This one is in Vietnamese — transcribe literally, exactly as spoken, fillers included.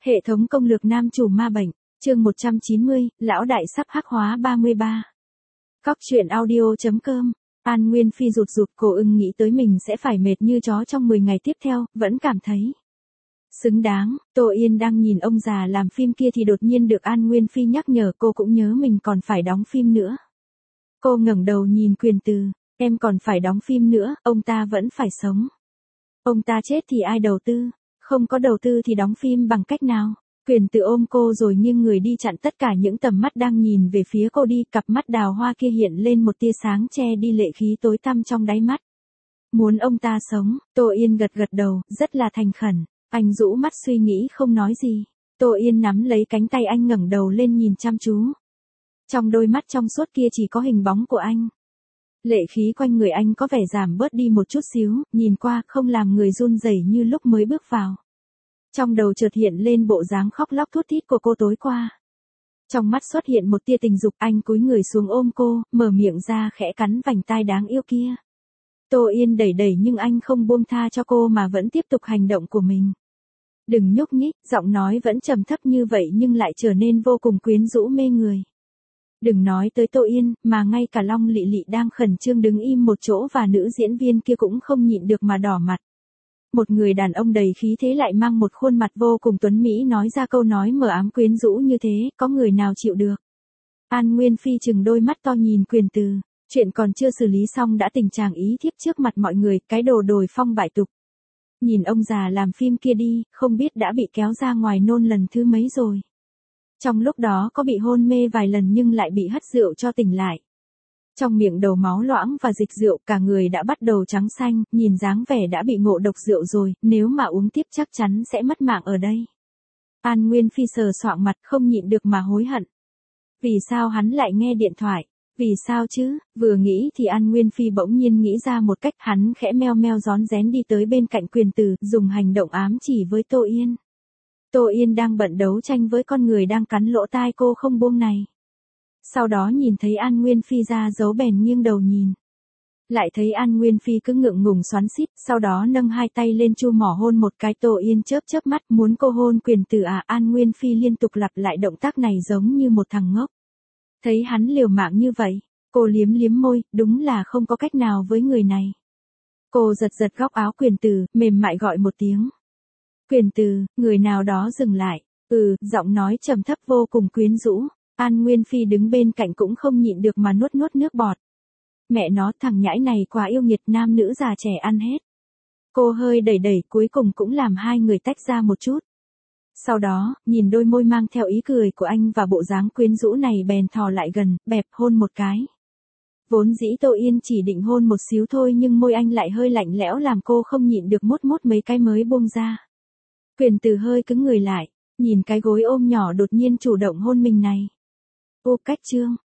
Hệ thống công lược nam chủ ma bệnh, chương một trăm chín mươi, lão đại sắp hắc hóa ba mươi ba. Cóc truyện audio.com, An Nguyên Phi rụt rụt cổ ưng nghĩ tới mình sẽ phải mệt như chó trong mười ngày tiếp theo, vẫn cảm thấy xứng đáng. Tô Yên đang nhìn ông già làm phim kia thì đột nhiên được An Nguyên Phi nhắc nhở, cô cũng nhớ mình còn phải đóng phim nữa. Cô ngẩng đầu nhìn Quyền Từ, em còn phải đóng phim nữa, ông ta vẫn phải sống. Ông ta chết thì ai đầu tư, không có đầu tư thì đóng phim bằng cách nào? Quyền Từ ôm cô rồi nghiêng người đi chặn tất cả những tầm mắt đang nhìn về phía cô đi, cặp mắt đào hoa kia hiện lên một tia sáng che đi lệ khí tối tăm trong đáy mắt. Muốn ông ta sống, Tô Yên gật gật đầu, rất là thành khẩn. Anh rũ mắt suy nghĩ không nói gì. Tô Yên nắm lấy cánh tay anh ngẩng đầu lên nhìn chăm chú. Trong đôi mắt trong suốt kia chỉ có hình bóng của anh. Lệ khí quanh người anh có vẻ giảm bớt đi một chút xíu, nhìn qua không làm người run rẩy như lúc mới bước vào. Trong đầu chợt hiện lên bộ dáng khóc lóc thút thít của cô tối qua. Trong mắt xuất hiện một tia tình dục, anh cúi người xuống ôm cô, mở miệng ra khẽ cắn vành tai đáng yêu kia. Tô Yên đẩy đẩy nhưng anh không buông tha cho cô mà vẫn tiếp tục hành động của mình. Đừng nhúc nhích, giọng nói vẫn trầm thấp như vậy nhưng lại trở nên vô cùng quyến rũ mê người. Đừng nói tới Tô Yên, mà ngay cả Long Lị Lị đang khẩn trương đứng im một chỗ và nữ diễn viên kia cũng không nhịn được mà đỏ mặt. Một người đàn ông đầy khí thế lại mang một khuôn mặt vô cùng tuấn mỹ nói ra câu nói mờ ám quyến rũ như thế, có người nào chịu được. An Nguyên Phi chừng đôi mắt to nhìn Quyền Từ, chuyện còn chưa xử lý xong đã tình trạng ý thiếp trước mặt mọi người, cái đồ đồi phong bại tục. Nhìn ông già làm phim kia đi, không biết đã bị kéo ra ngoài nôn lần thứ mấy rồi. Trong lúc đó có bị hôn mê vài lần nhưng lại bị hất rượu cho tỉnh lại. Trong miệng đầu máu loãng và dịch rượu, cả người đã bắt đầu trắng xanh, nhìn dáng vẻ đã bị ngộ độc rượu rồi, nếu mà uống tiếp chắc chắn sẽ mất mạng ở đây. An Nguyên Phi sờ soạng mặt không nhịn được mà hối hận. Vì sao hắn lại nghe điện thoại? Vì sao chứ? Vừa nghĩ thì An Nguyên Phi bỗng nhiên nghĩ ra một cách, hắn khẽ meo meo rón rén đi tới bên cạnh Quyền Từ, dùng hành động ám chỉ với Tô Yên. Tô Yên đang bận đấu tranh với con người đang cắn lỗ tai cô không buông này. Sau đó nhìn thấy An Nguyên Phi ra dấu bèn nghiêng đầu nhìn. Lại thấy An Nguyên Phi cứ ngượng ngùng xoắn xít, sau đó nâng hai tay lên chu mỏ hôn một cái. Tô Yên chớp chớp mắt, muốn cô hôn Quyền Từ à? An Nguyên Phi liên tục lặp lại động tác này giống như một thằng ngốc. Thấy hắn liều mạng như vậy, cô liếm liếm môi, đúng là không có cách nào với người này. Cô giật giật góc áo Quyền Từ, mềm mại gọi một tiếng. Quyền Từ, người nào đó dừng lại. Ừ, giọng nói trầm thấp vô cùng quyến rũ. An Nguyên Phi đứng bên cạnh cũng không nhịn được mà nuốt nuốt nước bọt. Mẹ nó, thằng nhãi này quá yêu nghiệt, nam nữ già trẻ ăn hết. Cô hơi đẩy đẩy, cuối cùng cũng làm hai người tách ra một chút. Sau đó, nhìn đôi môi mang theo ý cười của anh và bộ dáng quyến rũ này bèn thò lại gần, bẹp hôn một cái. Vốn dĩ Tô Yên chỉ định hôn một xíu thôi nhưng môi anh lại hơi lạnh lẽo làm cô không nhịn được mốt mốt mấy cái mới buông ra. Quyền Từ hơi cứng người lại, nhìn cái gối ôm nhỏ đột nhiên chủ động hôn mình này. Ô cách chương,